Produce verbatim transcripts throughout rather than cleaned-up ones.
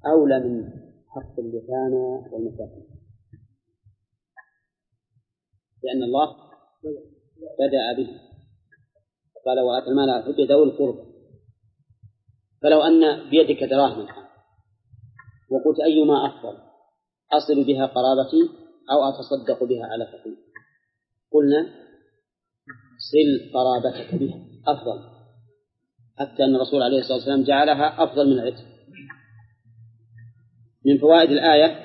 أولى من حق اليتامى والمساكين، لأن الله بدأ به قال وآتى المال على حبه ذوي القربى. فلو أن بيدك دراهم وقلت أيما أفضل أصل بها قرابتي أو أتصدق بها على فقير، قلنا صل قرابتك بها أفضل، حتى أن الرسول عليه الصلاة والسلام جعلها أفضل من العتق. من فوائد الآية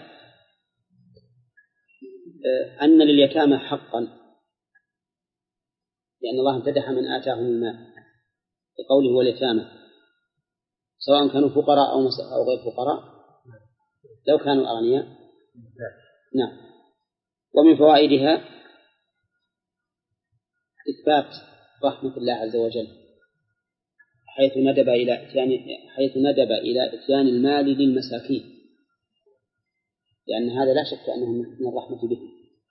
أن لليتامى حقا، لأن الله امتدح من آتاهم المال بقوله واليتامى، سواء كانوا فقراء أو غير فقراء لو كانوا أغنياء. نعم. ومن فوائدها إثبات رحمة الله عز وجل، حيث ندب إلى إتيان حيث ندب إلى إتيان المال للمساكين، لأن هذا لا شك أنه من الرحمة به.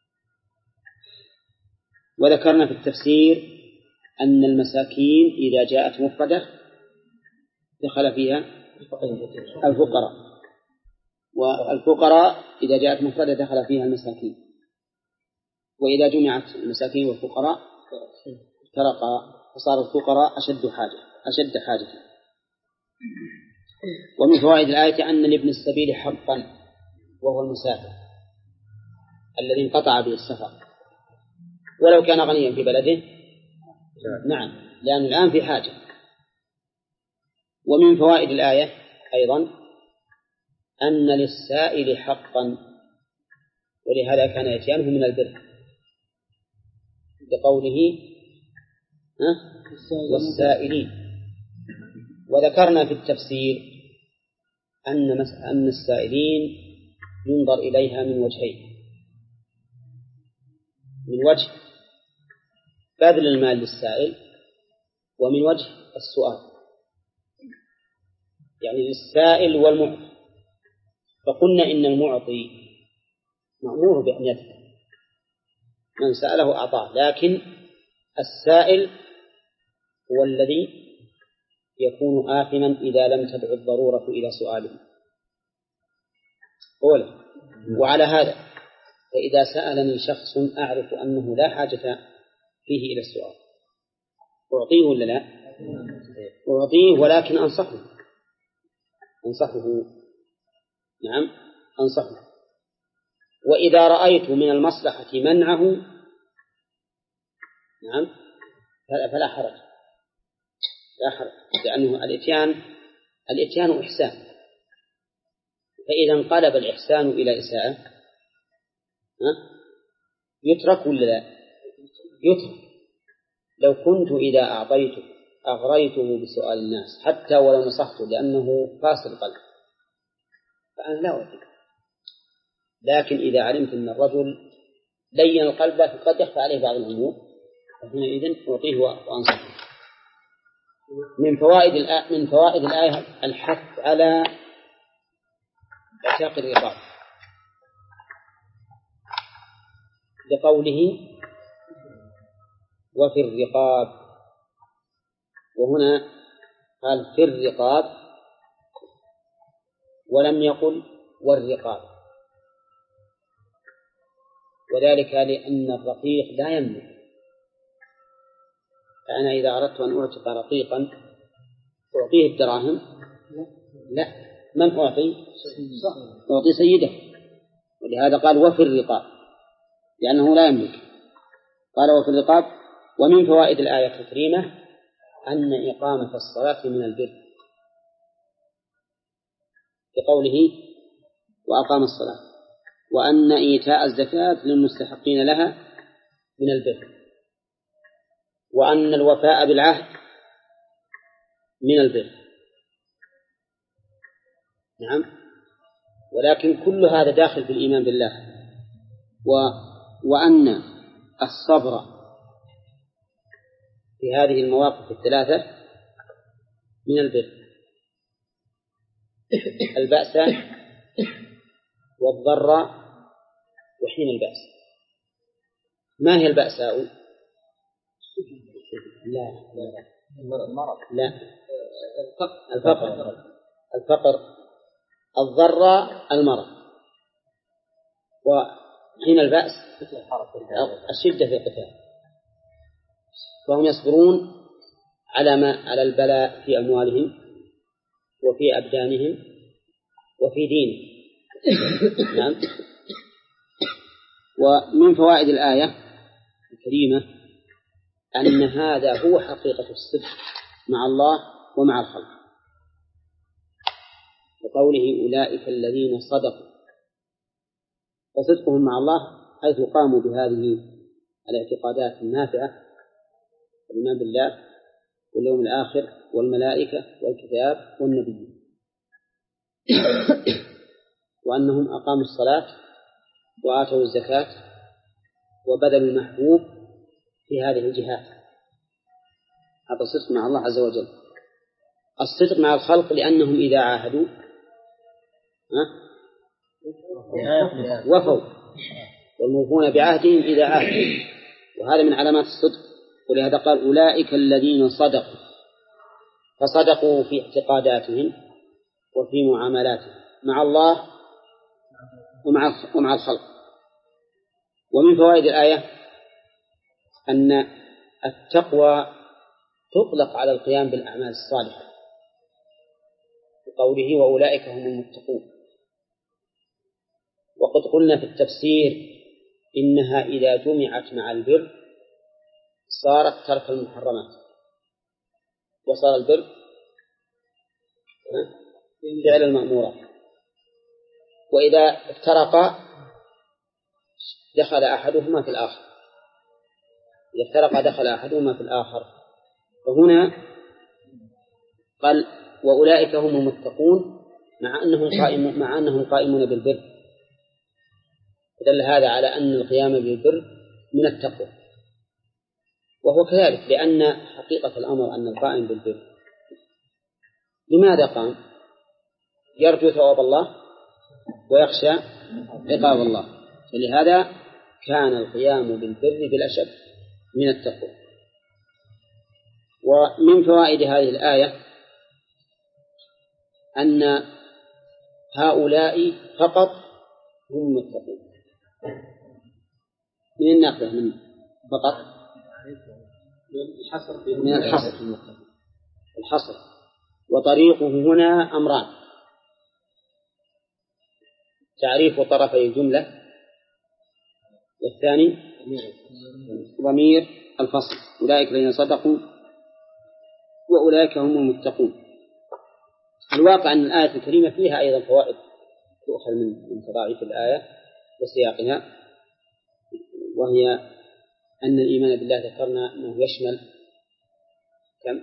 وذكرنا في التفسير أن المساكين إذا جاءت مفردة دخل فيها الفقراء، والفقراء إذا جاءت مفردة دخل فيها المساكين، وإذا جمعت المساكين والفقراء فرقا فصار الفقراء أشد حاجة أشد حاجة. ومن فوائد الآية أن لابن السبيل حقا، وهو المسافر الذي انقطع به السفر ولو كان غنيا في بلده. نعم، لأنه الآن في حاجة. ومن فوائد الآية أيضا أن للسائل حقا، ولهذا كان إتيانه من البر بقوله والسائلين. وذكرنا في التفسير أن أن السائلين ينظر إليها من وجهين: من وجه بذل المال للسائل، ومن وجه السؤال، يعني للسائل والمعطي. فقلنا إن المعطي مأمور بأن يدفع، من سأله أعطاه، لكن السائل هو الذي يكون آثما إذا لم تدع الضرورة إلى سؤاله أولا. وعلى هذا فإذا سألني شخص أعرف أنه لا حاجة فيه إلى السؤال أعطيه ولا لا؟ أعطيه، ولكن أنصحه أنصحه نعم أنصحه. وإذا رأيت من المصلحة منعه نعم فلا حرج لا حرج لأنه الإتيان الإتيان إحسان، فإذا انقلب الإحسان إلى إساءة يترك ولا لا؟ يترك. لو كنت إذا أعطيته أغريته بسؤال الناس حتى ولو نصحته لأنه قاسي القلب فأنا لا أعطيه، لكن إذا علمت أن الرجل لين القلب لكن قد يخفى عليه بعض الأمور فحينئذ أعطيه وأنصحه. من فوائد الآية من فوائد الآية الحث على عتاق الرقاب بقوله وفي الرقاب، وهنا قال في الرقاب ولم يقل والرقاب، وذلك لأن الرقيق لا يملك. فأنا إذا أردت أن أعتق رقيقا أعطيه الدراهم؟ لا، من أعطي؟ أعطي سيده. ولهذا قال وفي الرقاب لأنه لا يملك. قال وفي الرقاب. ومن فوائد الآية الكريمة أن إقامة الصلاة من البر بقوله وأقام الصلاة، وأن إيتاء الزكاة للمستحقين لها من البر، وأن الوفاء بالعهد من البر. نعم، ولكن كل هذا داخل في الإيمان بالله. و... وأن الصبر في هذه المواقف الثلاثة من البر: البأس والضراء وحين البأس. ما هي البأساء؟ لا لا المرض لا الفقر الفقر الضراء المرض، وحين البأس الشدة في القتال، فهم يصبرون على ما على البلاء في أموالهم وفي أبدانهم وفي دينهم. نعم. ومن فوائد الآية الكريمة أن هذا هو حقيقة الصدق مع الله ومع الخلق، وقوله أولئك الذين صدقوا، وصدقهم مع الله حيث قاموا بهذه الاعتقادات النافعة: الإيمان بالله واليوم الآخر والملائكة والكتاب والنبي، وأنهم أقاموا الصلاة وآتوا الزكاة وبذلوا المحبوب في هذه الجهات. هذا الصدق مع الله عز وجل. الصدق مع الخلق لأنهم إذا عاهدوا وفوا، والموفون بعهدهم إذا عاهدوا، وهذا من علامات الصدق. ولهذا قال أولئك الذين صدقوا، فصدقوا في اعتقاداتهم وفي معاملاتهم مع الله ومع الخلق. ومن فوائد الآية أن التقوى تطلق على القيام بالأعمال الصالحة، بقوله وأولئك هم المتقون. وقد قلنا في التفسير إنها إذا جمعت مع البر صارت ترك المحرمات، وصار البر فعل المأمورات. وإذا افترقا دخل أحدهما في الآخر، إذا افترقا دخل أحدهما في الآخر. فهنا قال وأولئك هم المتقون مع أنهم قائمون مع أنهم قائمون بالبر، دل هذا على أن القيام بالبر من التقوى. وهو كذلك، لأن حقيقة الأمر أن القائم بالبر لماذا قام؟ يرجو ثواب الله ويخشى عقاب الله، فلهذا كان القيام بالبر بلا شك من التقوى. ومن فوائد هذه الآية أن هؤلاء فقط هم المتقون. من ناخذه من فقط من الحصر الحصر وطريقه هنا أمران: تعريف طرفي الجملة، والثاني ضمير الفصل أولئك الذين صدقوا وأولئك هم المتقون. الواقع أن الآية الكريمة فيها أيضا فوائد تؤخذ من تضاعيف الآية وسياقها، وهي أن الإيمان بالله ذكرنا أنه يشمل كم؟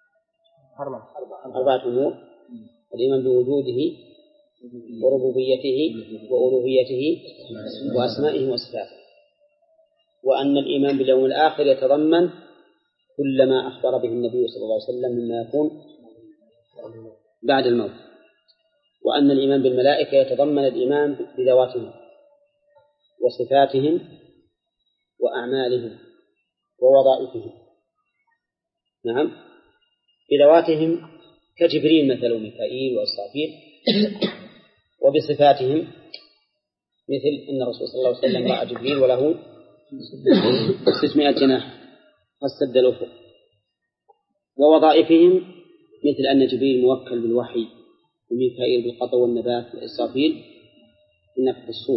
أربعة أمور: الإيمان بوجوده وربوبيته وألوهيته وأسمائه وصفاته، وأن الإيمان باليوم الآخر يتضمن كل ما أخبر به النبي صلى الله عليه وسلم مما يكون بعد الموت، وأن الإيمان بالملائكة يتضمن الإيمان بذواتهم وصفاتهم وأعمالهم ووظائفهم. نعم، بذواتهم كجبريل مثل وميكائيل وإسرافيل، وبصفاتهم مثل أن الرسول صلى الله عليه وسلم رأى جبريل وله ستمائة جناح فاستد الأفق. ووظائفهم مثل أن جبريل موكل بالوحي، وميكائيل بالقطع والنبات، وإسرافيل بالنفخ الصور،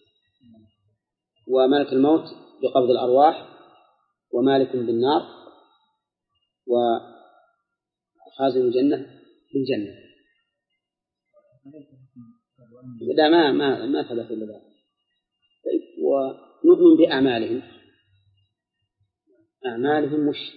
وملك الموت بقبض الأرواح، ومالك بالنار، وخازن الجنة بالجنة. لا ما ما ما ثبت إلا ذلك. ونؤمن بأعمالهم. أعمالهم مش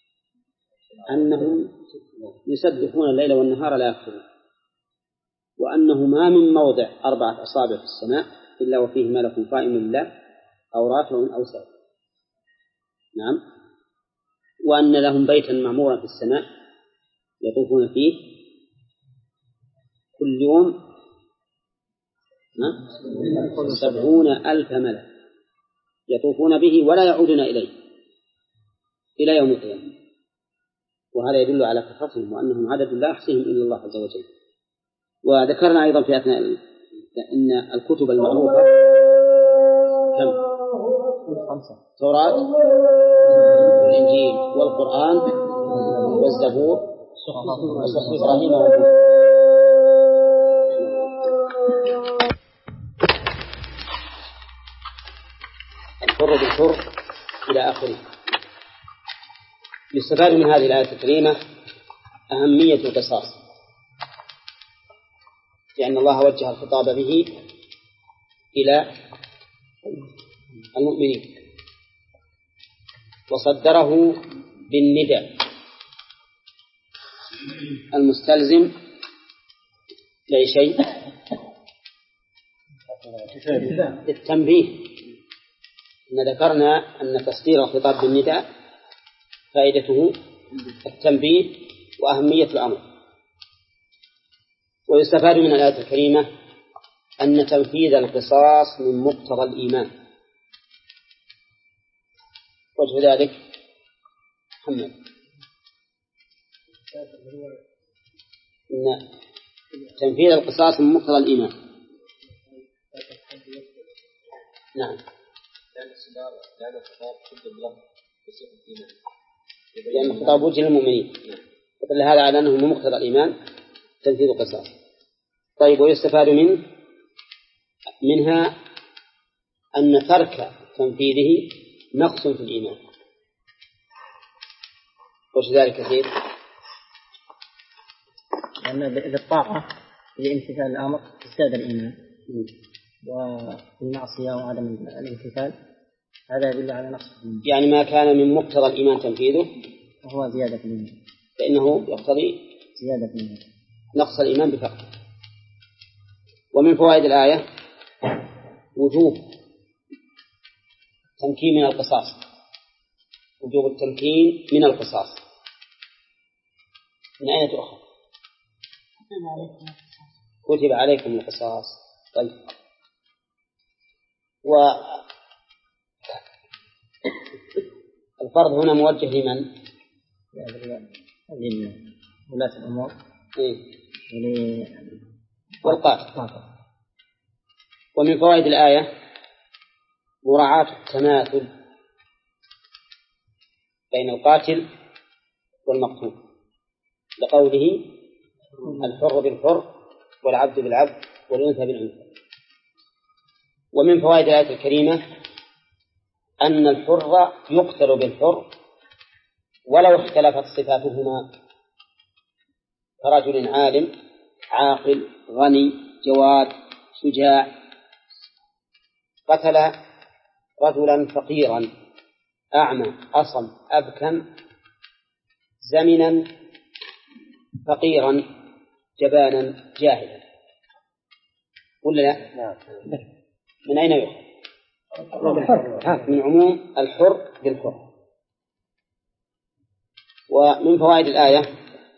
أنهم يسبحون الليل والنهار لا يكفرون، وأنه ما من موضع أربعة أصابع في السماء إلا وفيه ملك قائم لله أو رافع أو ساجد. نعم. وأن لهم بيتا معمورا في السماء يطوفون فيه كل يوم سبعون ألف ملك يطوفون به ولا يعودون إليه إلى يوم القيامة. وهذا يدل على كثرتهم وأنهم عدد لا يحصيهم إلا الله عز وجل. وذكرنا أيضا في أثناء أن الكتب المعروفة كم؟ التوراة والإنجيل والقرآن والزبور وصحف إبراهيم وموسى. الحر بالحر إلى آخره. يستفاد من هذه الآية الكريمة أهمية القصاص، لأن الله وجه الخطاب به إلى المؤمنين وصدره بالنداء المستلزم لأي شيء؟ للتنبيه. إن ذكرنا أن تصدير الخطاب بالنداء فائدته التنبيه وأهمية الأمر. ويستفاد من الآية الكريمة أن تنفيذ القصاص من مقتضى الإيمان. وجه ذلك محمد أن تنفيذ القصاص من مقتضى الإيمان. نعم، لأن الخطاب وجه للمؤمنين، فدل هذا على أنه من مقتضى الإيمان تنفيذ القصاص. طيب، ويستفاد من منها أن ترك تنفيذه نقص في الإيمان. وش ذلك كثير؟ لأن بالطاعة لامتثال الأمر ازداد الإيمان، والمعصية وعدم الامتثال هذا يدل على نقص الإيمان. يعني ما كان من مقتضى الإيمان تنفيذه وهو زيادة الإيمان، فإنه يقتضي زيادة الإيمان، نقص الإيمان بفقده. ومن فوائد الآية وجوب تمكين من القصاص، وجوب التمكين من القصاص. من أين تؤخذ؟ كتب عليكم القصاص. طيب، والفرض هنا موجه لمن؟ لولاة الأمور والقاتل. ومن فوائد الآية مراعاة التماثل بين القاتل والمقتول، لقوله الحر بالحر والعبد بالعبد والأنثى بالأنثى. ومن فوائد الآية الكريمة أن الحر يقتل بالحر ولو اختلفت صفاتهما، كرجل عالم عاقل غني جواد شجاع قتل رجلا فقيرا أعمى أصم أبكم زمنا فقيرا جبانا جاهلا، ولا لا؟ من أين يؤخذ؟ من عموم الحر بالحر. ومن فوائد الآية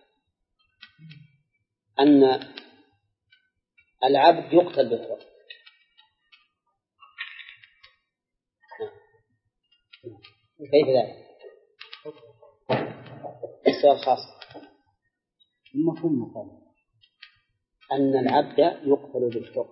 أن العبد يقتل بالحر. كيف ذلك؟ السؤال خاص. المفهوم مقام أن العبد يقتل بالحر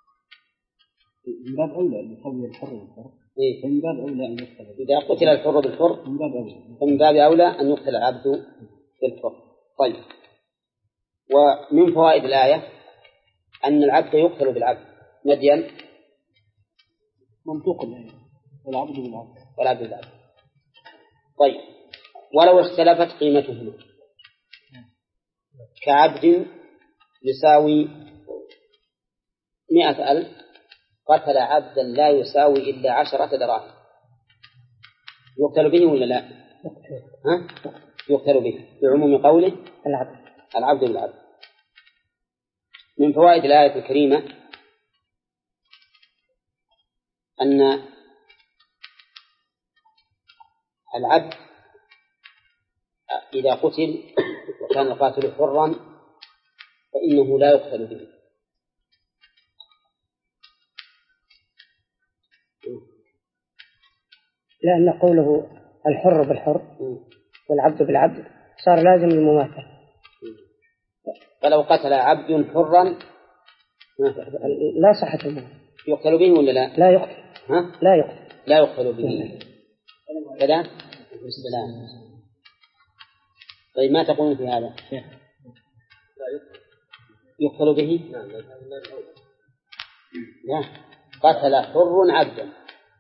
من باب أولى أن يسوي الحر بالحر. إيه؟ من باب أولى أن يقتل. إذا قتل الحر بالحر من باب أولى فمن باب أولى أن يقتل العبد بالحر. طيب، ومن فوائد الآية أن العبد يقتل بالعبد. مدين منطوق الآية والعبد بالعبد والعبد بالعبد. طيب، ولو اختلفت قيمتهما، كعبد يساوي مئة ألف قتل عبدا لا يساوي إلا عشرة دراهم، يقتل به ولا لا؟ ها؟ يقتل به بعموم قوله العبد العبد بالعبد. من فوائد الآية الكريمة أن العبد إذا قتل وكان القاتل حرا فإنه لا يقتل به، لأن قوله الحر بالحر والعبد بالعبد صار لازم المماثلة، فلو قتل عبد حرا لا صحة المال. يقتل به ولا لا؟ لا يقتل. ها؟ لا يقتل. لا يقتل به كذا. السلام. طيب ما تقولون في هذا؟ يقتل به؟ لا. قتل حر عبدا.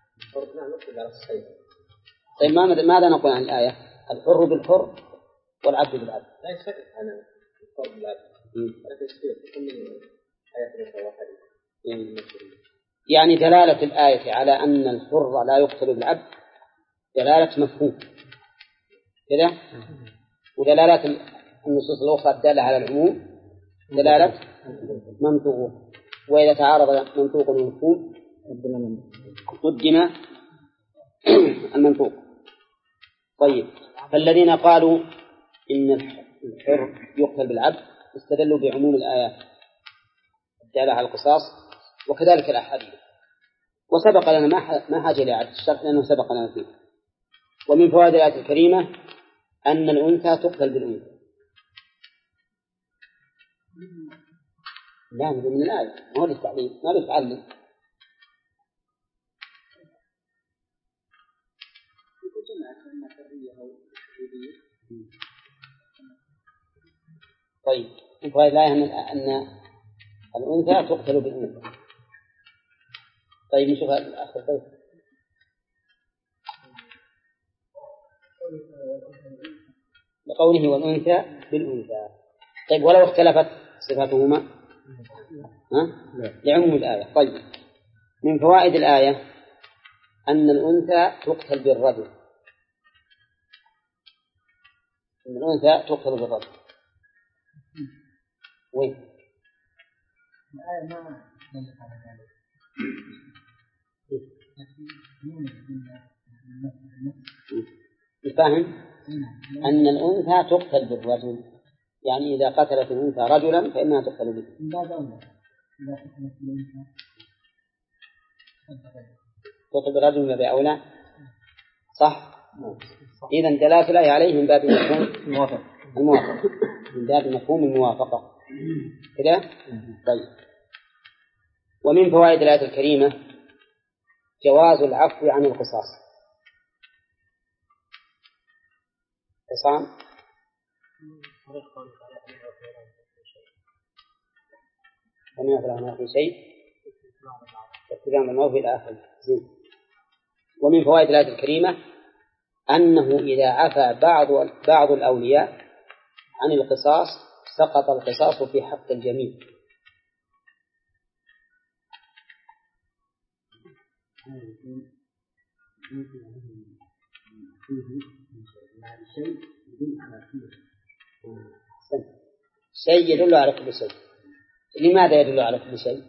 طيب ماذا نقول عن الآية؟ الحر بالحر والعبد بالعبد. لا يختلف عن الحر بالعبد، ولكن يختلف كل آية واحدة. يعني دلالة الآية على أن الحر لا يقتل بالعبد دلالة مفهوم كذا، ودلالة النصوص الأخرى الدالة على العموم دلالة منطوق، وإذا تعارض منطوق ومفهوم قدم المنطوق. طيب، فالذين قالوا إن الحر يقتل بالعبد استدلوا بعموم الآيات الدالة على القصاص، وكذلك الأحاديث. وسبق لنا ما حاجة إلى إعادة الشرح لأنه سبق لنا فيه. ومن فوائد الآية الكريمة أن الأنثى تقتل بالأنثى. لا، من الآية، ما هو للتعليم، ما للتعلم. طيب، من فوائد الآية أن الأنثى تقتل بالأنثى. طيب نشوف آخر بيت. بقوله والأنثى بالأنثى. طيب، ولو اختلفت صفاتهما ها؟ لعموم الآية. طيب، من فوائد الآية أن الأنثى تقتل بالرجل. أن الأنثى تقتل بالرجل. وين؟ الآية ما نزلت على ذلك. يفهم أن الأنثى تقتل بالرجل، يعني إذا قتلت الأنثى رجلا فإنها تقتل به. تقتل بالرجل من باب أولى. صح؟ إذن دلالة الآية عليه من باب مفهوم الموافقة، من باب مفهوم الموافقة كذا. طيب، ومن فوائد الآية الكريمة جواز العفو عن القصاص. قصام لم يفعل في شيء اتباع الموت إلى آخر. ومن فوائد الآية الكريمة أنه إذا عفى بعض بعض الأولياء عن القصاص سقط القصاص في حق الجميع. شيء يدل على كل شيء. لماذا يدل على كل شيء؟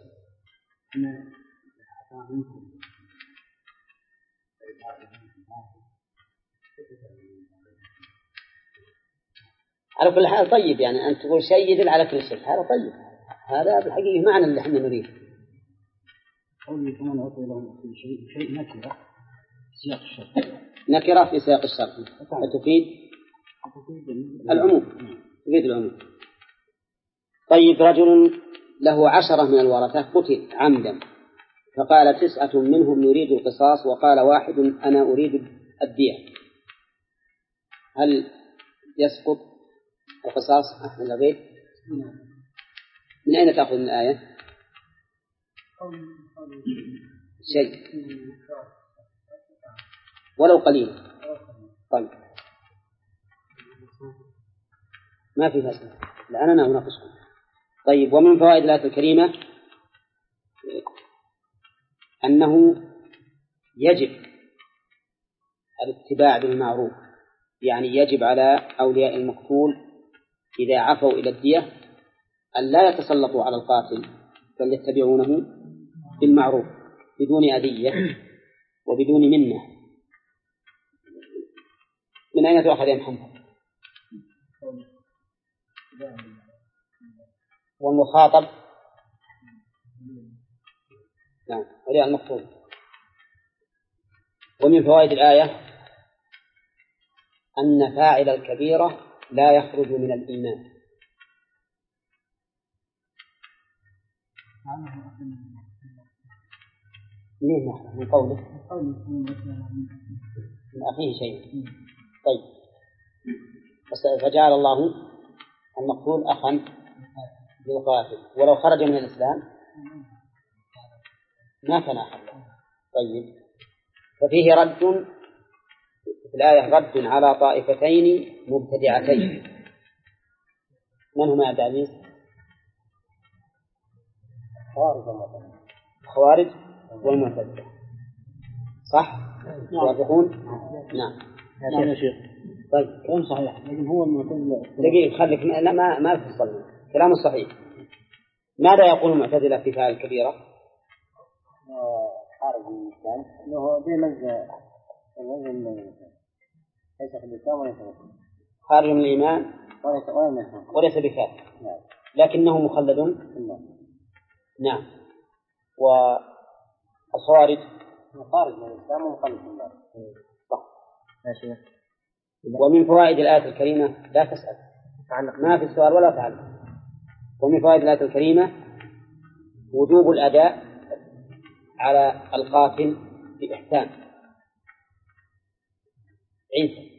على كل حال طيب، يعني أن تقول شيء يدل على كل شيء هذا طيب، هذا بالحقيقة معنى اللي احنا نريد. قولي كمان أعطي لهم كل شيء شيء نكرة في سياق الشرط. نكرة في سياق الشرط فتفيد العموم، تفيد العموم. طيب، رجل له عشرة من الورثة قتل عمدا، فقال تسعة منهم نريد القصاص، وقال واحد أنا أريد الدية، هل يسقط القصاص أحد الغير؟ من أين تأخذ من الآية؟ شيء ولو قليل. طيب، ما في مسألة لأننا نناقشكم. طيب، ومن فوائد الآية الكريمة أنه يجب الاتباع بالمعروف، يعني يجب على أولياء المقتول إذا عفوا إلى الدية أن لا يتسلطوا على القاتل، بل يتبعونه بالمعروف بدون أذية وبدون منة. من أين تأخذ يا محمد؟ والمخاطب نعم ولي المقتول. ومن فوائد الآية أن فاعل الكبيرة لا يخرج من الإيمان، منين نحن من قوله من أخيه شيء. طيب فجعل الله المقتول أخا للقاتل ولو خرج من الإسلام ما كان أخا. طيب ففيه رد في الآية رد على طائفتين مبتدعتين. من هما يا عزيز؟ خوارج والمعتزلة صح؟ يوافقون؟ نعم. نعم يا شيخ. طيب كلام صحيح لكن هو المعتزلة دقيقة خليك لا ما ما تفصل كلام صحيح. ماذا يقول المعتزلة في فعل الكبيرة؟ خارج من الإسلام إنه دي مزة مزة ليس في الإسلام وليس في خارج من الإيمان وليس بكافر لكنه مخلد. نعم. والخوارج خارج من الإسلام ومخلد في النار. صح. ومن فوائد الآية الكريمة لا تسأل ما في السؤال ولا تعلق. ومن فوائد الآية الكريمة وجوب الأداء على القاتل بإحسان. عيسى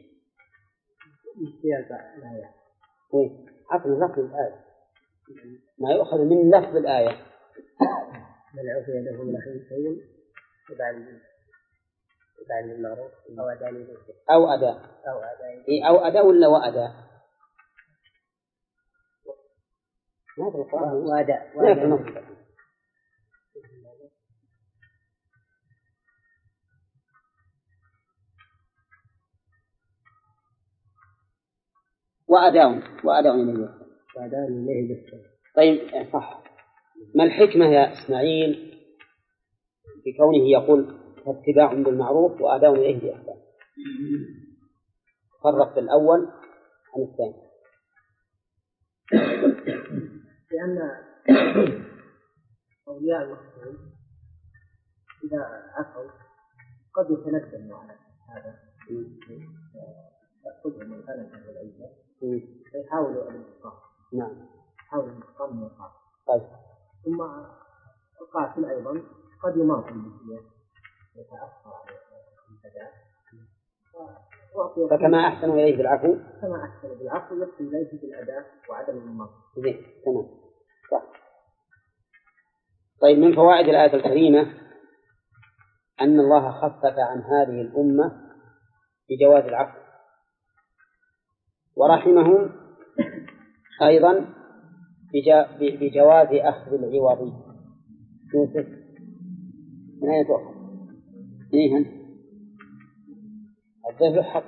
وين عقل لفظ الآية ما يؤخذ من لفظ الآية من عفي له من أخيه شيء يبعد يبعد المعروف أو أداء أو أداء أو أداء إيه أو أداء ولا وأداء ما في القرآن وأداء وأداء وأداء وأداء إليه وأداء إليه بالسلام. طيب صح. ما الحكمة يا إسماعيل في كونه يقول اتباع بالمعروف وأداء إليه بإحسان؟ فرق الأول عن الثاني. لأن أولياء المسلمين إذا عفوا قد يتندموا على هذا يأخذهم من هلكة والعزة فيحاولوا الانتقام. نعم. يحاولوا الانتقام من القاتل. طيب. ثم القاتل أيضا قد يماطل بالسياسة يتأثر على الفداء. فكما أحسن إليه بالعفو كما أحسن بالعفو يحسن إليه بالأداء وعدم المماطلة. زين تمام صح. طيب من فوائد الآية الكريمة أن الله خفف عن هذه الأمة بجواز العفو ورحمهم أيضا بجواز أخذ العوضي. يوسف من أين تؤخذ؟ إيه الضيف حق.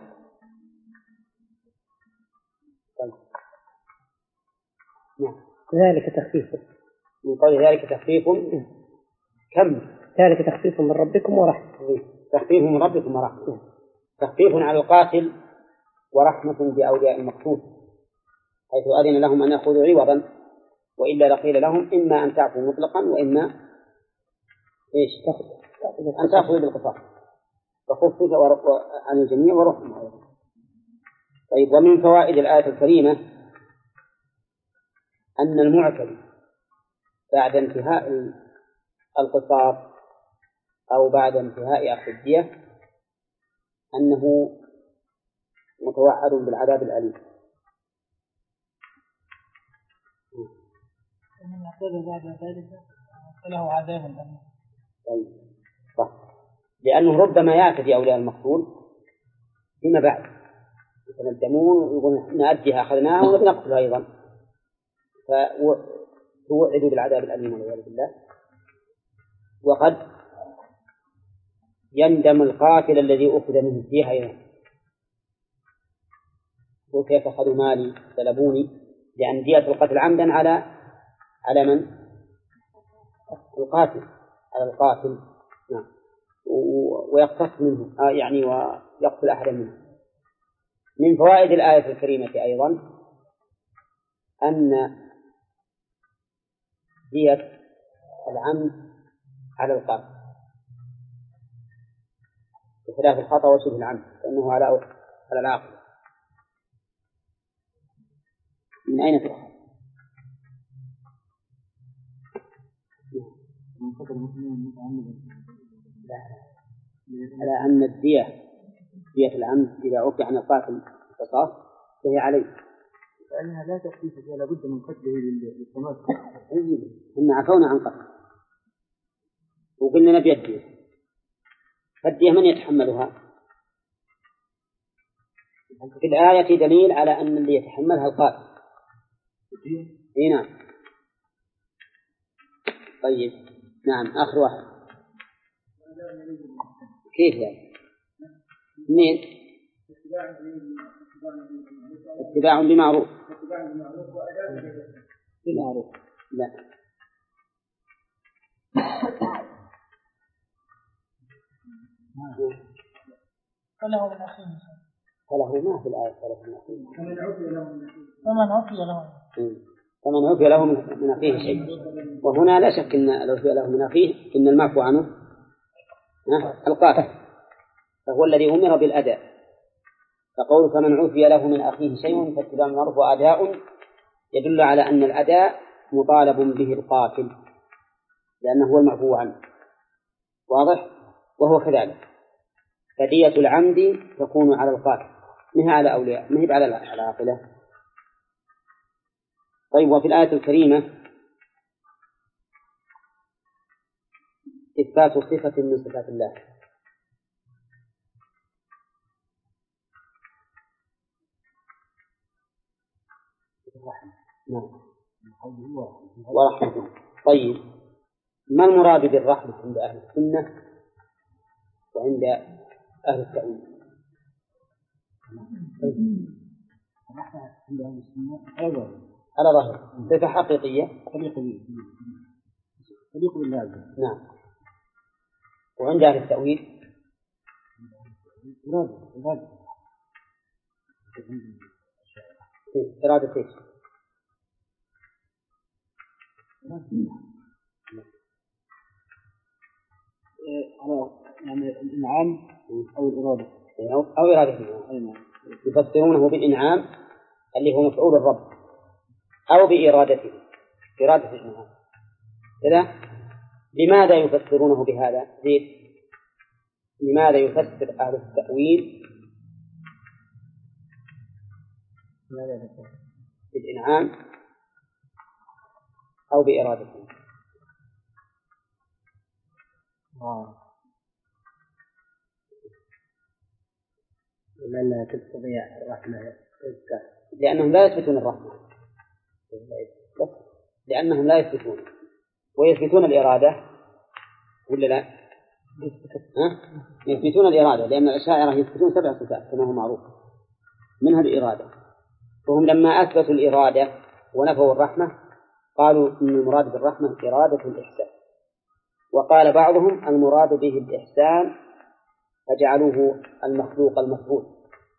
نعم. ذلك تخفيف من قول ذلك تخفيف كم ذلك تخفيف من ربكم ورحمة. تخفيف من ربكم ورحمة. تخفيف على القاتل ورحمة بأولياء المقتول حيث أذن لهم أن يأخذوا عوضا وإلا لقيل لهم إما أن تعفوا مطلقا وإما إيش أن تأخذوا بالقصاص فخفف عن الجميع ورحمة أيضا. طيب ومن فوائد الآية الكريمة أن المعتدي بعد انتهاء القصاص أو بعد انتهاء أخذ الدية أنه متوعد بالعذاب الأليم. ومن يعتدي بعد ذلك فله عذاب أليم. طيب صح. لأنه ربما يعتدي أولياء المقتول فيما بعد يتندمون ويقولون نأديها أخذناها ونقتلها أيضا فتوعدوا بالعذاب الأليم والعياذ بالله. وقد يندم القاتل الذي أخذ منه الدية أيضا وكيف أخذوا مالي سلبوني لأن دية القتل عمدا على على من؟ القاتل على القاتل. نعم. ويقتص منه آه يعني ويقتل أحدا منه. من فوائد الآية الكريمة أيضا أن دية العمد على القاتل بخلاف الخطأ وشبه العمد فإنه على على العاقل. من أين تؤخذ؟ على أن الدية دية العمد إذا عفي عن القاتل قصاص فهي عليه، لأنها لا تكفي فيها لابد من قتله للتماس. هم عفونا عن قتل وقلنا نبي الدية، فالدية من يتحملها؟ في الآية دليل على أن اللي يتحملها القاتل. إيه نعم. طيب نعم آخر واحد كيف يعني؟ مين؟ اتباع بمعروف. بمعروف لا فله من أخيه فله ما في الآية فله من أخيه فمن عفي له من أخيه فمن عفي له فمن عفي له من أخيه شيء. وهنا لا شك أن لو عفي له من أخيه إن المعفو عنه القاتل فهو الذي أمر بالأداء. فقول فمن عفي له من أخيه شيء فاتباع بالمعروف وأداء يدل على أن الأداء مطالب به القاتل لأنه هو المعفو عنه. واضح؟ وهو كذلك فدية العمد تكون على القاتل مهي على أولياء مهي على العاقلة. طيب وفي الآية الكريمة إثبات صفة من صفات الله. نعم ورحمة. طيب ما المراد بالرحمة عند أهل السنة وعند أهل التأويل؟ على ظاهر صفة حقيقية تليق بالله. نعم. وعند أهل التأويل إرادة إيش؟ يعني الإنعام أو الإرادة أو أو إرادة يفسرونه بالإنعام اللي هو مفعول الرب أو بإرادته إرادة الإنعام. إذا لماذا يفسرونه بهذا؟ زيد لماذا يفسر أهل التأويل بالإنعام أو بإرادته؟ آه. لأنها تستطيع الرحمة لأنهم لا يثبتون الرحمة لأنهم لا يثبتون ويثبتون الإرادة ولا لا؟ ها؟ يثبتون الإرادة لأن الأشاعرة يثبتون سبع صفات كما هو معروف منها الإرادة. فهم لما أثبتوا الإرادة ونفوا الرحمة قالوا إن المراد بالرحمة إرادة الإحسان. وقال بعضهم المراد به الإحسان فجعلوه المخلوق المفعول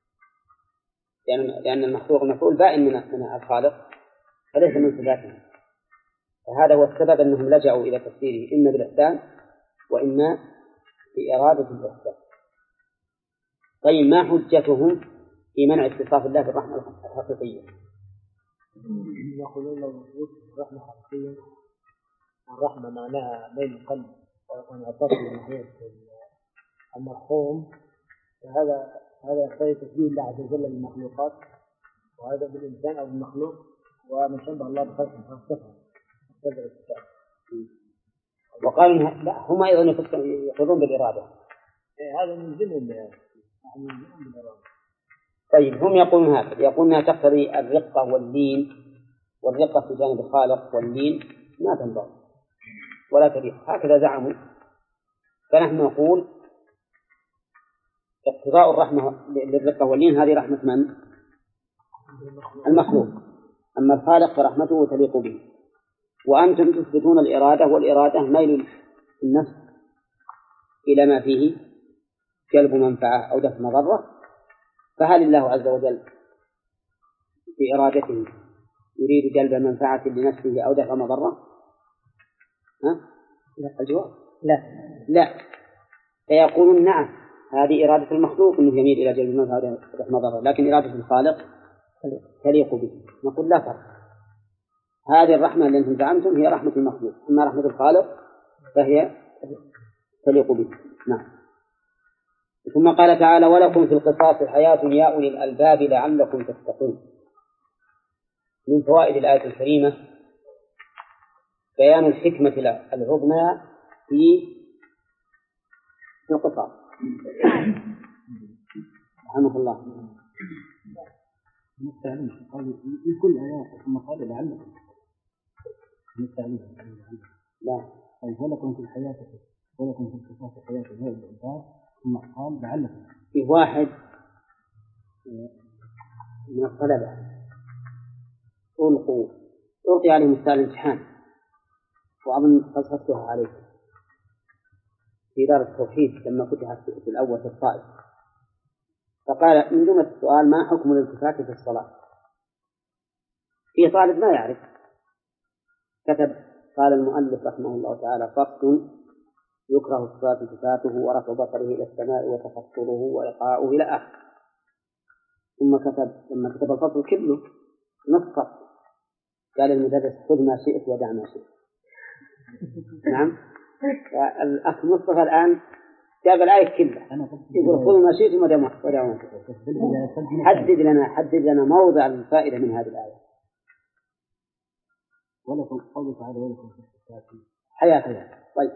لأن لأن المخلوق المفعول بائن من الخالق فليس من صفاته. فهذا هو السبب أنهم لجأوا إلى تفسيره إما بالإحسان وإما بإرادة الإحسان. طيب ما حجتهم في منع اتصاف الله بالرحمة الحقيقية؟ يقولون لو الرحمة حقيقية الرحمة معناها ميل القلب وانعطاف الناحية المرحوم فهذا هذا يقتضي تسبيح الله عز وجل للمخلوقات وهذا بالإنسان أو بالمخلوق ومن شبه الله بخلقه فاستفهم استفهم الكتاب. وقالوا لا هم أيضا يقولون بالإرادة هذا من ضمن بالإرادة. طيب هم يقولون هذا يقولون أنها تقتضي الرقة واللين والرقة في جانب الخالق واللين ما تنبغي ولا تليق هكذا زعموا. فنحن نقول اقتضاء الرحمة للرقة واللين هذه رحمة من؟ المخلوق. أما الخالق فرحمته تليق به. وأنتم تثبتون الإرادة والإرادة ميل النفس إلى ما فيه جلب منفعة أو دفع مضرة. فهل الله عز وجل في إرادته يريد جلب منفعة لنفسه أو دفع مضرة؟ ها؟ الجواب لا لا. فيقولون نعم هذه إرادة المخلوق أنه يميل إلى جلب منفعة ودفع مضرة لكن إرادة الخالق تليق به. نقول لا فرق. هذه الرحمة اللي أنتم زعمتم هي رحمة المخلوق أما رحمة الخالق فهي تليق به. نعم. ثم قال تعالى: ولكم في القصاص حياة يا أولي الألباب لعلكم تتقون. من فوائد الآية الكريمة بيان الحكمة العظمى في في القصاص. رحمه الله. مستعلم قال في كل آيات ثم قال لعلكم مستعلم. لا، طيب ولكم في الحياة ولكم في القصاص حياة هذه الأنفاس ثم قال لعلكم. في واحد من الطلبة ألقوا ألقي عليه مستعد الامتحان، وأظن قصصتها عليه في دار التوحيد لما فتحت في الأول في الطائف، فقال من جملة السؤال: ما حكم الالتفات في الصلاة؟ في طالب ما يعرف، كتب: قال المؤلف رحمه الله تعالى: فصل: يكره الصلاة التفاته ورفع بصره إلى السماء وتفطره وإلقاؤه إلى آخر. ثم كتب لما كتب الفصل كله نصف، قال المدرس: خذ ما شئت ودع ما شئت. نعم. الأخ مصطفى الآن جاب الآية كلها، يقول: خذ ما شئت ودع ما شئت. حدد لنا حدد لنا موضع الفائدة من هذه الآية. ولكم قوله تعالى: ولكم في القصاص حياة حياة. طيب.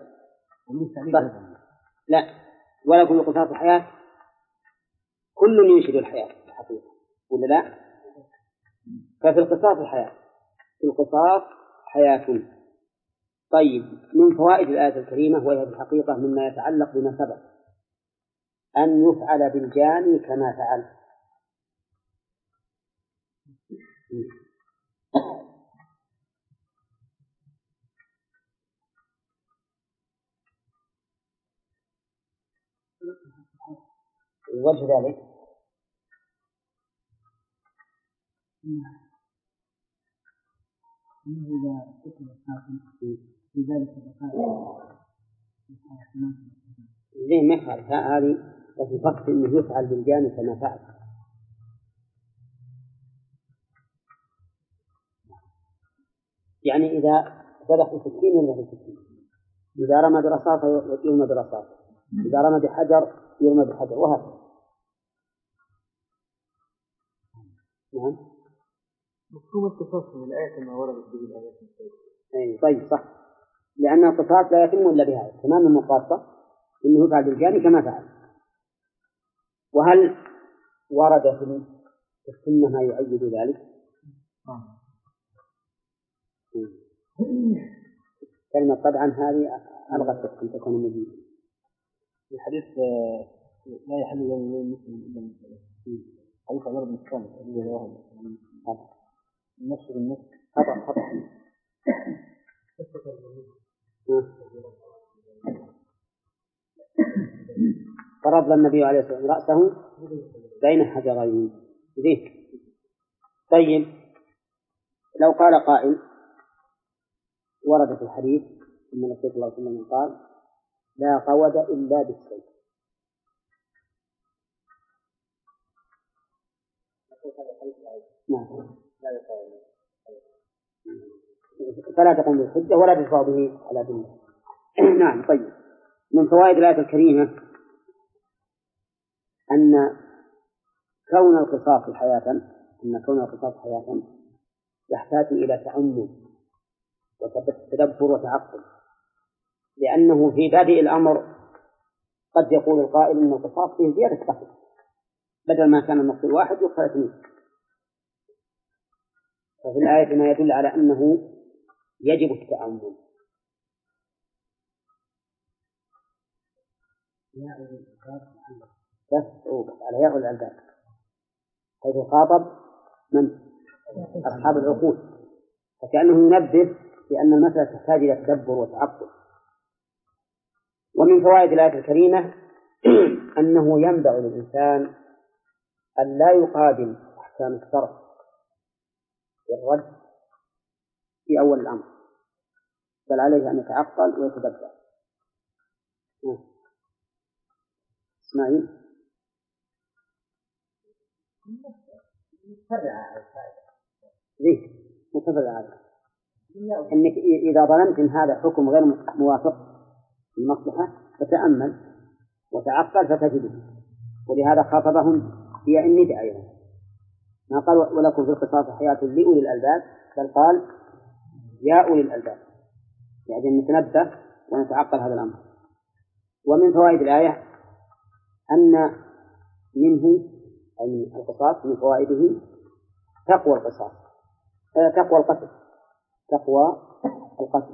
لا، ولكم القصاص حياة، كل ينشد الحياة الحقيقة ولا لا؟ ففي القصاص حياة، في القصاص حياة. طيب، من فوائد الآية الكريمة وهي الحقيقة مما يتعلق بما سبق أن يفعل بالجاني كما فعل. وجه ذلك إنه إذا أكل الحاكم في ذلك الوقائع زين ما يخالف هذه، لكن فقط إنه يفعل بالجاني كما فعل. يعني إذا ذبح بسكين يرمى بسكين، إذا رمى برصاصة يرمى برصاصة، إذا رمى بحجر يرمى بحجر، وهكذا. نعم. مفهوم القصاص من الآية كما وردت به الآيات. أي طيب صح، لأن القصاص لا يتم إلا بهذا تمام المقاصة، إنه يفعل بالجاني كما فعل. وهل ورد في السنة ما يؤيد ذلك؟ آه. كلمة طبعا هذه ألغت أن تكون مجيدة. في حديث لا يحل يوم المسلم إلا المسلم، حديث عمر بن الصامت الذي رواه النفس بالنفس. خطأ خطأ. فرض النبي عليه الصلاة والسلام رأسه بين حجرين. زين. طيب، لو قال قائل: ورد في الحديث أن النبي صلى الله عليه وسلم قال: لا قود إلا بالسيف. نعم. فلا تقوم بالحجة ولا تدفع به على دنيا. نعم. طيب، من فوائد الآية الكريمة أن كون القصاص حياة أن كون القصاص حياة يحتاج إلى تأمل وتدبر وتعقل، لأنه في بادئ الأمر قد يقول القائل إن القصاص فيه زيادة قتل، بدل ما كان المقتول واحد يقتل اثنين. ففي الآية ما يدل على أنه يجب التأمل. بس على ياء الألباب، حيث خاطب من؟ أصحاب العقول، فكأنه ينبه بأن المسألة تحتاج إلى تدبر وتعقل. ومن فوائد الآية الكريمة أنه ينبغي للإنسان أن لا يقابل أحكام الشرع بالرد في أول الأمر، بل عليه أن يتعقل ويتدبر. اسماعيل. ليه متفرع على أنك إذا ظننت إن هذا حكم غير موافق المصلحة فتأمل وتعقل فتجده. ولهذا خاطبهم في الندى أيضا، ما قال ولكم في القصاص حياة لأولي الألباب، بل قال يا أولي الألباب، يعني نتنبه ونتعقل هذا الأمر. ومن فوائد الآية أن منه أي من القصاص من فوائده تقوى القصاص، تقوى القتل تقوى القتل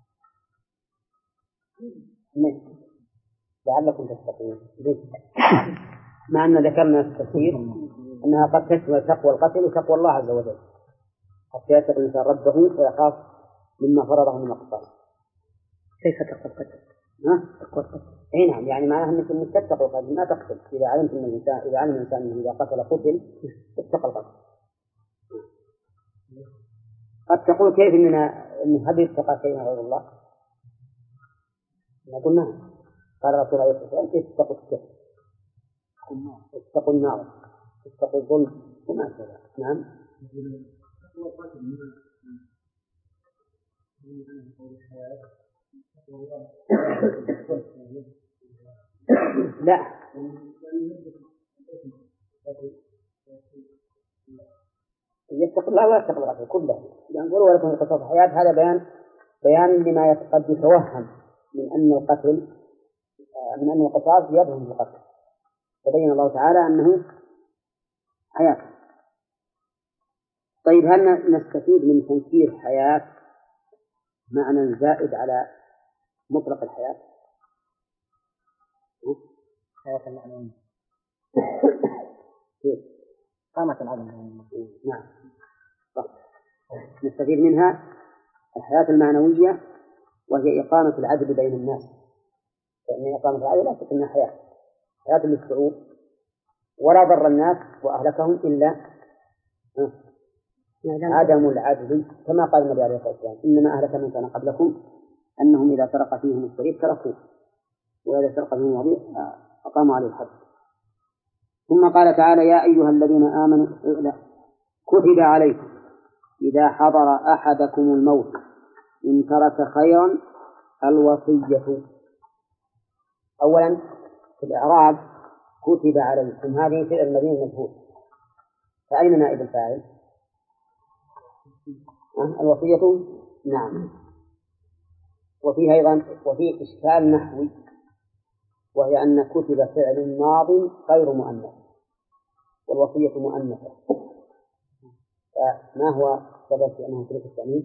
لعلكم تتقون. مع أن ذكرنا في التفسير أنها قد تشمل تقوى القتل وتقوى الله عز وجل حتى يتقي الإنسان ربه ويخاف مما فرضه من القصاص. كيف تقوى القتل؟ ها؟ تقوى القتل. أي نعم، يعني معناها أنك أنك تتقى القتل ما تقتل. إذا علمت أن الإنسان إذا علم الإنسان أنه إذا قتل قتل اتقى القتل. قد تقول كيف إننا إن هل يتقى شيئا غير الله؟ نقول نعم. قال رسول الله صلى الله عليه وسلم كيف تتقوا السحر؟ اتقوا النار، اتقوا الظلم وما كذا. نعم. لا يتقي الله ويتقي الغفل كله. نقول ولكم في قصاص الحياة، هذا بيان بيان لما قد يتوهم من أن القتل من أن القصاص يبهم القتل، فبين الله تعالى أنه حياة. طيب هل نستفيد من تنكير حياة معنى زائد على مطلق الحياة؟ حياة المعنوية كيف؟ قامة العدم. نعم. نستفيد منها الحياة المعنوية وهي إقامة العدل بين الناس، لأن إقامة العدل لا تكون حياة حياة للشعوب ولا ضر الناس وأهلكهم إلا عدم العدل، كما قال النبي عليه الصلاة والسلام إنما أهلك من كان قبلكم أنهم إذا سرق فيهم الشريف تركوه وإذا سرق فيهم الوضيع أقاموا عليه الحد. ثم قال تعالى يا أيها الذين آمنوا كتب عليكم إذا حضر أحدكم الموت إن ترك خيرا الوصية. أولا في الإعراب كتب عليكم هذه فعل مبني مجهول، فأين نائب الفاعل؟ الوصية. نعم. وفيه أيضا وفيه إشكال نحوي، وهي أن كتب فعل ماض غير مؤنث والوصية مؤنثة، فما هو سبب في أنه ترك التأنيث؟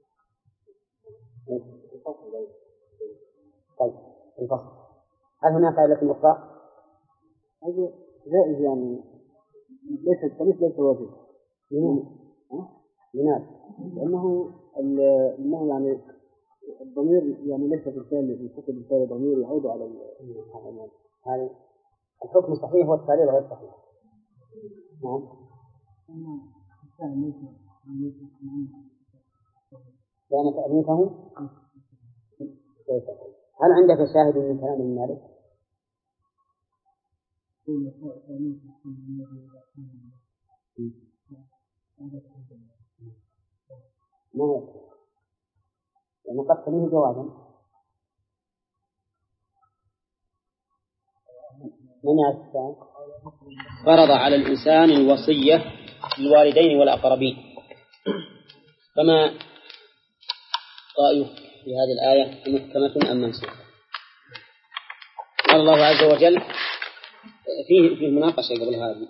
طيب الفصل هل هناك علة أخرى؟ هذا جائز يعني ليس التأنيث ليس واجب. لماذا؟ لأنه أنه يعني الضمير يعني ليس في الفعل يكتب الفعل ضمير يعود على هذا الحكم صحيح والتعليل غير صحيح. نعم. كان تأنيثه هل عندك شاهد من كلام ابن مالك؟ ما هو يعني قد تنيه جوابا. من يعرف؟ فرض على الإنسان الوصية للوالدين والأقربين، فما رأيه في هذه الآية محكمة أم منسوخة؟ قال الله عز وجل فيه في مناقشة قبل هذه،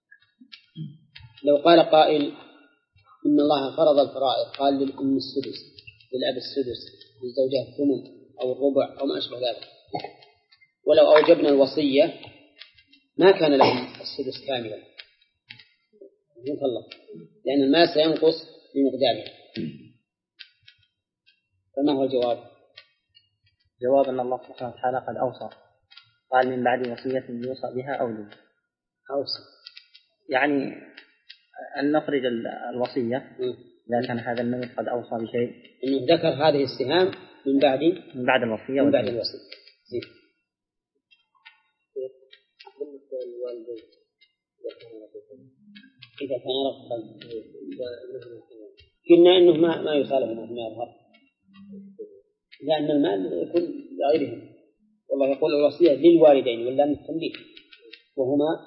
لو قال قائل إن الله فرض الفرائض قال للأم السدس للأب السدس للزوجة الثمن أو الربع أو ما أشبه ذلك، ولو أوجبنا الوصية ما كان لهم السدس كاملا مطلق، لأن المال سينقص بمقداره. فما هو الجواب؟ جواب أن الله سبحانه وتعالى قد أوصى، قال من بعد وصية يوصى بها أو دين. أوصى يعني أن نخرج الوصية إذا كان هذا الميت قد أوصى بشيء، إنه ذكر هذه السهام من بعد من بعد الوصية من بعد الوصية. إذا كان رفضا قلنا إنه ما ما يخالف ما يظهر، لأن المال يكون لغيرهم. الله يقول الوصية للوالدين ولا من التمليك وهما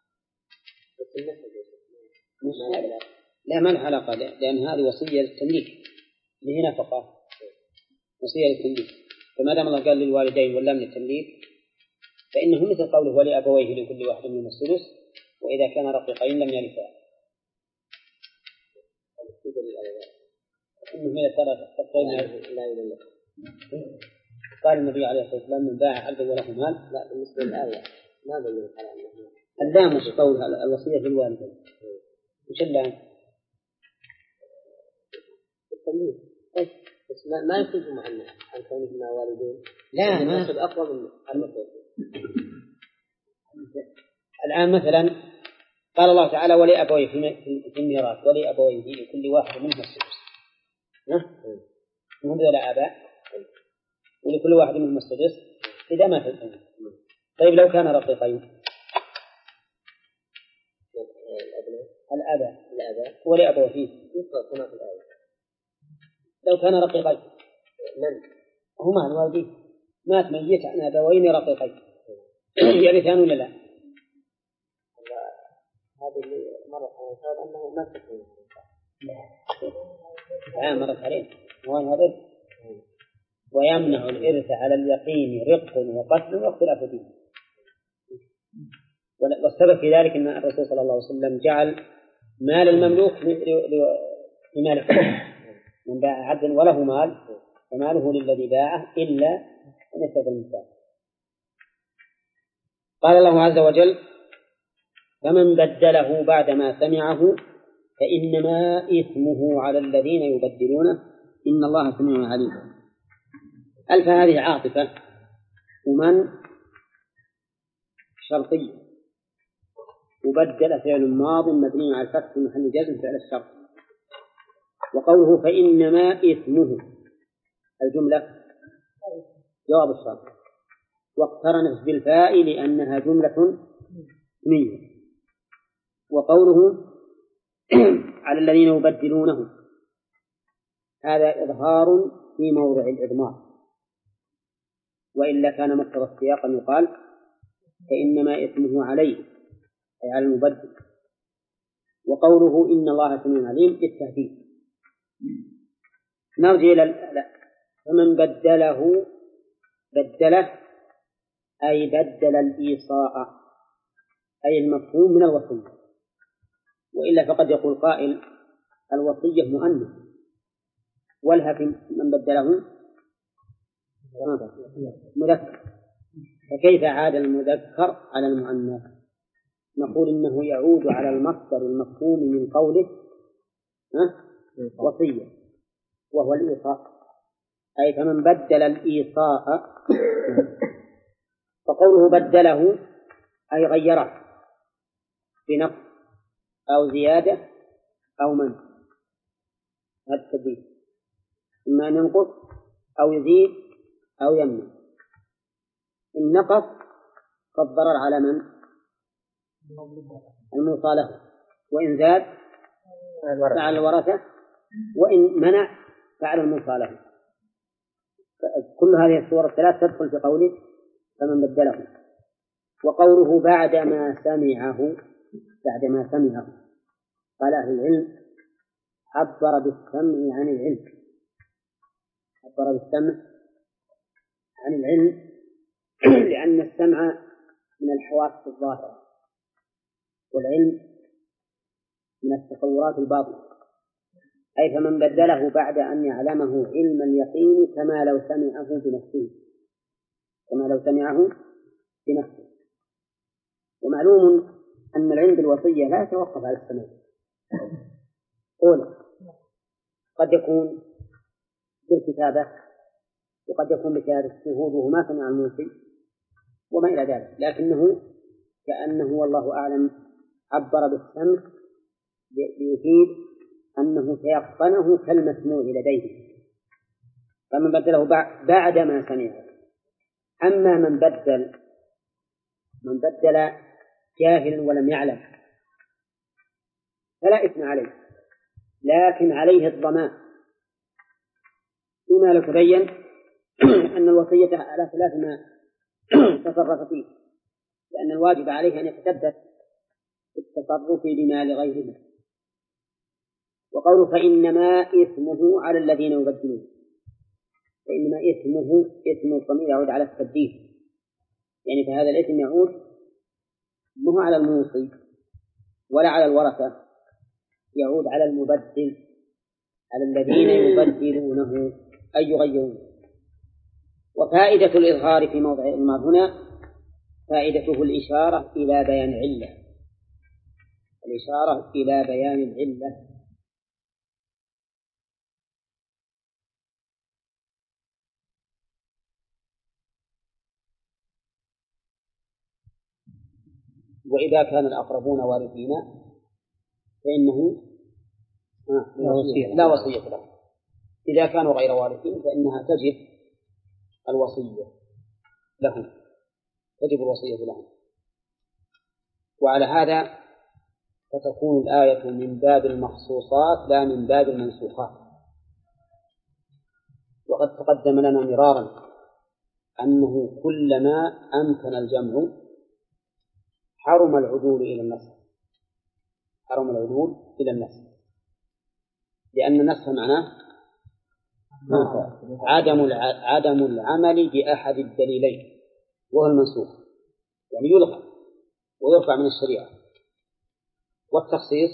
لا ما له علاقة، لأن هذه وصية للتمليك اللي هنا فقط وصية للتمليك. فما دام الله قال للوالدين ولا من التمليك فإنه مثل قوله ولأبويه لكل واحد منهم السدس وإذا كان رقيقين لم يرثا. إنه من الثلاث لا يدل. قال النبي عليه الصلاة والسلام من باع عبدا وله مال. لا بالنسبة للآية ما بين على أنه اللام مش قول الوصية في الوالدين. وش اللام؟ التمليك. بس ما يخرج معنا عن كونهما والدين. لا ما يخرج أقوى من الوصية. الآن مثلا قال الله تعالى ولأبويه في الميراث ولأبويه لكل واحد منهم السدس. هم ولا آباء ولكل واحد منهم السدس إذا ما تفهم. طيب لو كان رقيقين الأباء الأباء ولأبويه لو كان رقيقين من هما الوالدين مات ميت عن أبوين رقيقين يرثان ولا لا؟ هذه اللي مرت على أنه ما تكون لا مرت عليه وين هذا ويمنع الإرث على اليقين رق وقتل واختلاف دين. والسبب في ذلك أن الرسول صلى الله عليه وسلم جعل مال المملوك لمال من باع عبدا وله مال فماله للذي باعه إلا أن يستوفي المثال. قال الله عز وجل فمن بدله بعدما سمعه فإنما إثمه على الذين يبدلونه إن الله سميع عليم. ألف هذه عاطفة ومن شرطية وبدل فعل ماض مبني على الفتح في محل جزم فعل الشرط. وقوله فإنما إثمه الجملة جواب الشرط واقترنت بالفاء لأنها جملة اسمية. وقوله على الذين يبدلونه هذا إظهار في موضع الإضمار وإلا كان مقتضى السياق أن يقال فإنما إثمه عليه أي على المبدل. وقوله إن الله سميع عليم التهديد. نرجع إلى لا فمن بدله بدله أي بدل الإيصاء أي المفهوم من الوصية. وإلا فقد يقول قائل الوصية مؤنث والها في من بدله مذكر فكيف عاد المذكر على المؤنث؟ نقول إنه يعود على المصدر المفهوم من قوله وصية وهو الإيصاء أي فمن بدل الإيصاء فقوله بدله أي غيره بنقص أو زيادة أو منع. هذا التبديل إما أن ينقص أو يزيد أو يمنع. إن نقص فالضرر على من؟ الموصى له. وإن زاد فعلى الورثة وإن منع فعلى الموصى له. كل هذه الصور الثلاث تدخل في قوله فمن بدله. وقوله بعدما سمعه بعدما سمعه قال أهل العلم عبر بالسمع عن العلم عبر بالسمع عن العلم لأن السمع من الحواس الظاهرة والعلم من التصورات الباطنة. أي فمن بدله بعد أن يعلمه علم اليقين كما لو سمعه بنفسه كما لو سمعه بنفسه. ومعلوم أن العلم بالوصية لا يتوقف على السمع. أولا قد يكون بالكتابة وقد يكون بشهادة الشهود وهو ما سمع الموصي وما إلى ذلك، لكنه كأنه والله أعلم عبر بالسمع ليفيد أنه تيقنه كالمسموع لديه. فمن بدله بعد ما سمعه. أما من بدل من بدل جاهل ولم يعلم فلا إثم عليه لكن عليه الضمان فيما لو تبين أن الوصية على خلاف ما تصرف فيه، لأن الواجب عليه أن يتثبت التصرف بما لغيره. وقوله فإنما إثمه على الذين يبدلون، فإنما إثمه إثم الضمير يعود على التبديل، يعني فهذا الإثم يعود مو على الموصي ولا على الورثة، يعود على المبدل، على الذين يبدلونه أي يغيرون. وفائدة الإظهار في موضع الإضمار هنا فائدته الإشارة إلى بيان علة، الإشارة إلى بيان العلة. وإذا كان الأقربون وارثين فإنه لا وصية له. إذا كانوا غير وارثين فإنها تجب الوصية لهم، تجب الوصية لهم. وعلى هذا فتكون الآية من باب المخصوصات لا من باب المنسوخات. وقد تقدم لنا مرارا أنه كلما أمكن الجمع حرم العدول إلى النسخ، حرم العدول إلى النسخ، لأن النسخ معناه عدم عدم العمل بأحد الدليلين وهو المنسوخ، يعني يلغى ويرفع من الشريعة. والتخصيص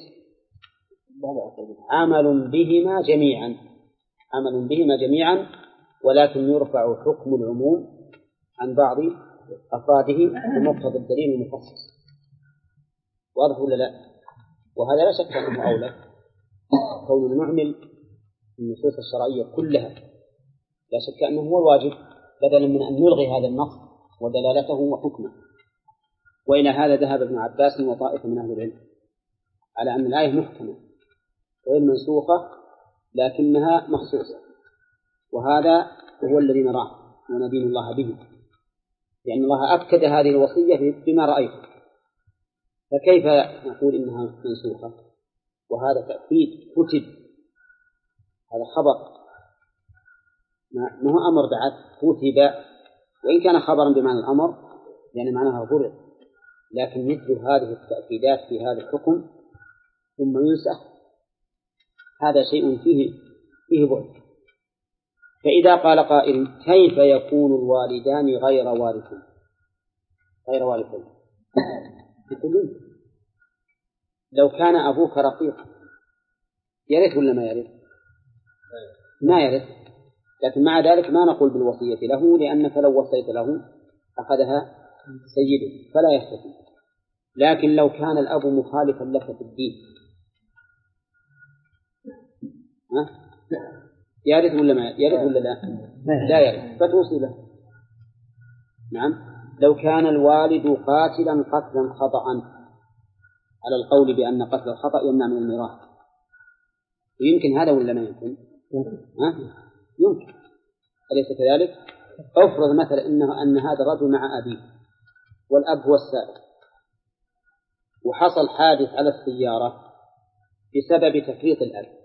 عمل بهما جميعا، عمل بهما جميعا، ولكن يرفع حكم العموم عن بعض أفراده بمقتضى الدليل المخصص. واضح ولا لا؟ وهذا لا شك أنه أولى، كون نعمل النصوص الشرعية كلها لا شك أنه هو الواجب، بدلا من أن نلغي هذا النص ودلالته وحكمه. وإلى هذا ذهب ابن عباس وطائفة من أهل العلم على أن الآية محكمة غير منسوخة لكنها مخصوصة، وهذا هو الذي نراه وندين الله به، لأن الله أكد هذه الوصية بما رأيته، فكيف نقول إنها منسوخة؟ وهذا تأكيد كتب، هذا خبر ما هو أمر بعد كتب، وإن كان خبرا بمعنى الأمر يعني معناها فرض، لكن مثل هذه التأكيدات في هذا الحكم ثم ينسخ هذا شيء فيه فيه بعد. فإذا قال قائل كيف يكون الوالدان غير وارثين غير وارثين يقولون لو كان أبوك رقيقا يرث ولا ما يرث؟ ما يرث، لكن مع ذلك ما نقول بالوصية له، لأنك لو وصيت له أخذها سيده فلا يستفيد. لكن لو كان الأب مخالفا لك في الدين ها؟ يرث ولا ما يرث ولا لا؟ لا يرث فتوصي له. نعم. لو كان الوالد قاتلا قتلا خطأ على القول بأن قتل الخطأ يمنع من الميراث، يمكن هذا ولا ما يمكن؟ ها؟ يمكن، أليس كذلك؟ أفرض مثلا إنه أن هذا الرجل مع أبيه والأب هو السائق، وحصل حادث على السيارة بسبب تفريط الأب،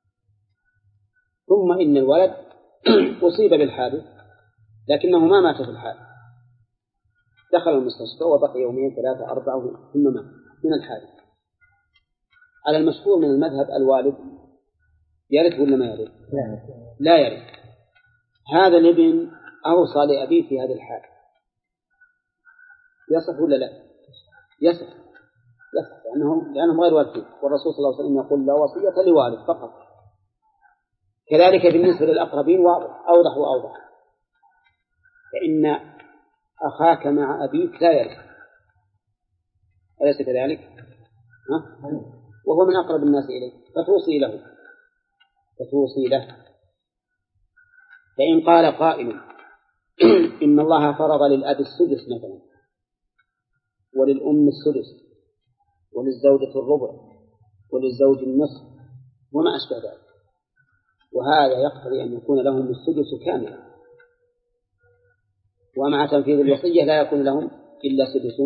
ثم إن الولد أصيب بالحادث لكنه ما مات في الحادث، دخل المستشفى وبقي يومين ثلاثة أربعة ثم مات من الحادث. على المشهور من المذهب الوالد يرث ولا ما يرث؟ لا يرث. هذا الابن أوصى لأبيه في هذه الحال، يصح ولا لا؟ يصح، يصح لأنهم لأنهم غير وارثين، والرسول صلى الله عليه وسلم يقول لا وصية لوارث فقط. كذلك بالنسبة للأقربين واضح، أوضح وأوضح، فإن أخاك مع أبيك لا يرث، أليس كذلك؟ ها؟ وهو من أقرب الناس إليه فتوصي له فتوصي له. فإن قال قائل إن الله فرض للأب السدس مثلا وللأم السدس وللزوجة الربع وللزوج النصف وما أشبه ذلك، وهذا يقتضي أن يكون لهم السدس كاملا، ومع تنفيذ الوصية لا يكون لهم إلا سدس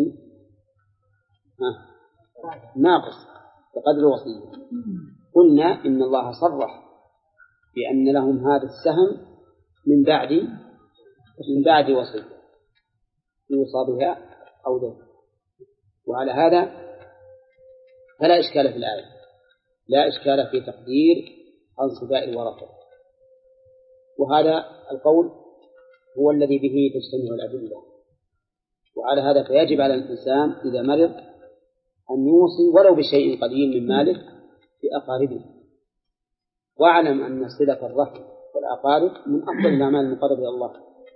ناقص بقدر الوصية. قلنا إن الله صرح بأن لهم هذا السهم من بعد من بعد وصية، يوصى بها أو ذلك. وعلى هذا فلا إشكال في الآية، لا إشكال في تقدير أنصباء الورثة. وهذا القول هو الذي به تجتمع الأدلة. وعلى هذا فيجب على الإنسان إذا مرض أن يوصي ولو بشيء قليل من ماله لأقاربه. واعلم أن صلة الرحم والأقارب من أفضل الأعمال المقربة إلى الله.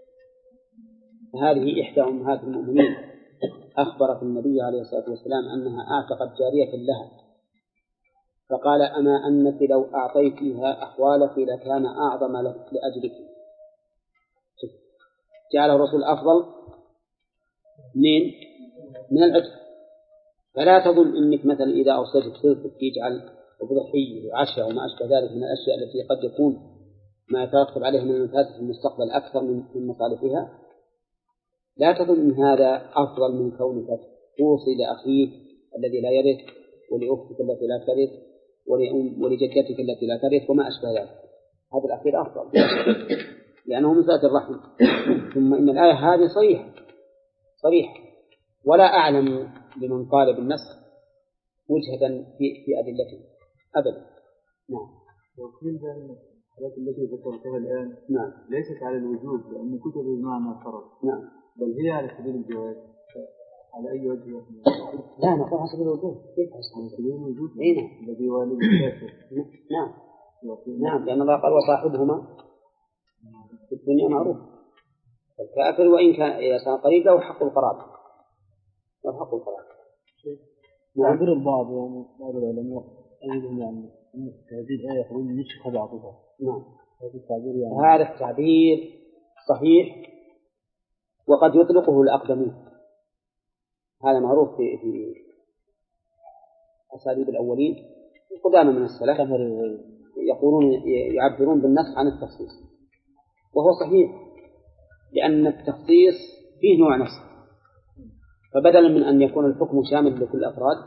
هذه إحدى أمهات المؤمنين أخبرت النبي عليه الصلاة والسلام أنها أعتقت جارية لها، فقال: أما أنك لو أعطيتها أخوالك لكان أعظم لأجلك. جعل الرسول أفضل من من العتق. فلا تظن أنك مثلا إذا أوصيت بصلتك تجعل بضحية وعشاء وما أشبه ذلك من الأشياء التي قد يكون ما يترتب عليها من المفاسد في المستقبل أكثر من مصالحها. لا تظن أن هذا أفضل من كونك توصي لأخيك الذي لا يرث ولأختك التي لا ترث ولجدتك التي لا ترث وما أشبه ذلك. هذا الأخير أفضل لأنه من صلة الرحم. ثم إن الآية هذه صريحة صريحة، ولا أعلم لمن قال بالنسخ وجهة في في أدلته أبدا. نعم. وقيل بأن الحالات التي ذكرتها الآن نعم ليست على الوجود لأن كتب بمعنى فرض، نعم، بل هي على سبيل الجواز. على أي وجه؟ لا نقول على سبيل الوجود. كيف على سبيل الوجود؟ نعم. الذي والد الكافر. نعم نعم، لأن الله قال: وصاحبهما في الدنيا معروف. الكافر وإن كان إذا كان قريب له حق القرابة، له حق القرابة. تعبير البعض يعني بعض العلماء أيضا يعني أن هذه الآية يقولون نسخ بعضها. نعم، هذا التعبير يعني هذا التعبير صحيح، وقد يطلقه الأقدمون. هذا معروف في في أساليب الأولين قدامى من السلف، يقولون يعبرون بالنسخ عن التخصيص، وهو صحيح لأن التخصيص فيه نوع نسخ. فبدلا من أن يكون الحكم شامل لكل الأفراد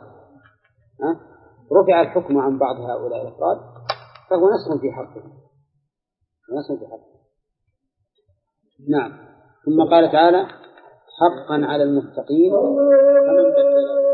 رفع الحكم عن بعض هؤلاء الأفراد، فهو نسخ في حقه، نسخ في حقه. نعم. ثم قال تعالى: حقا على المتقين فمن بدل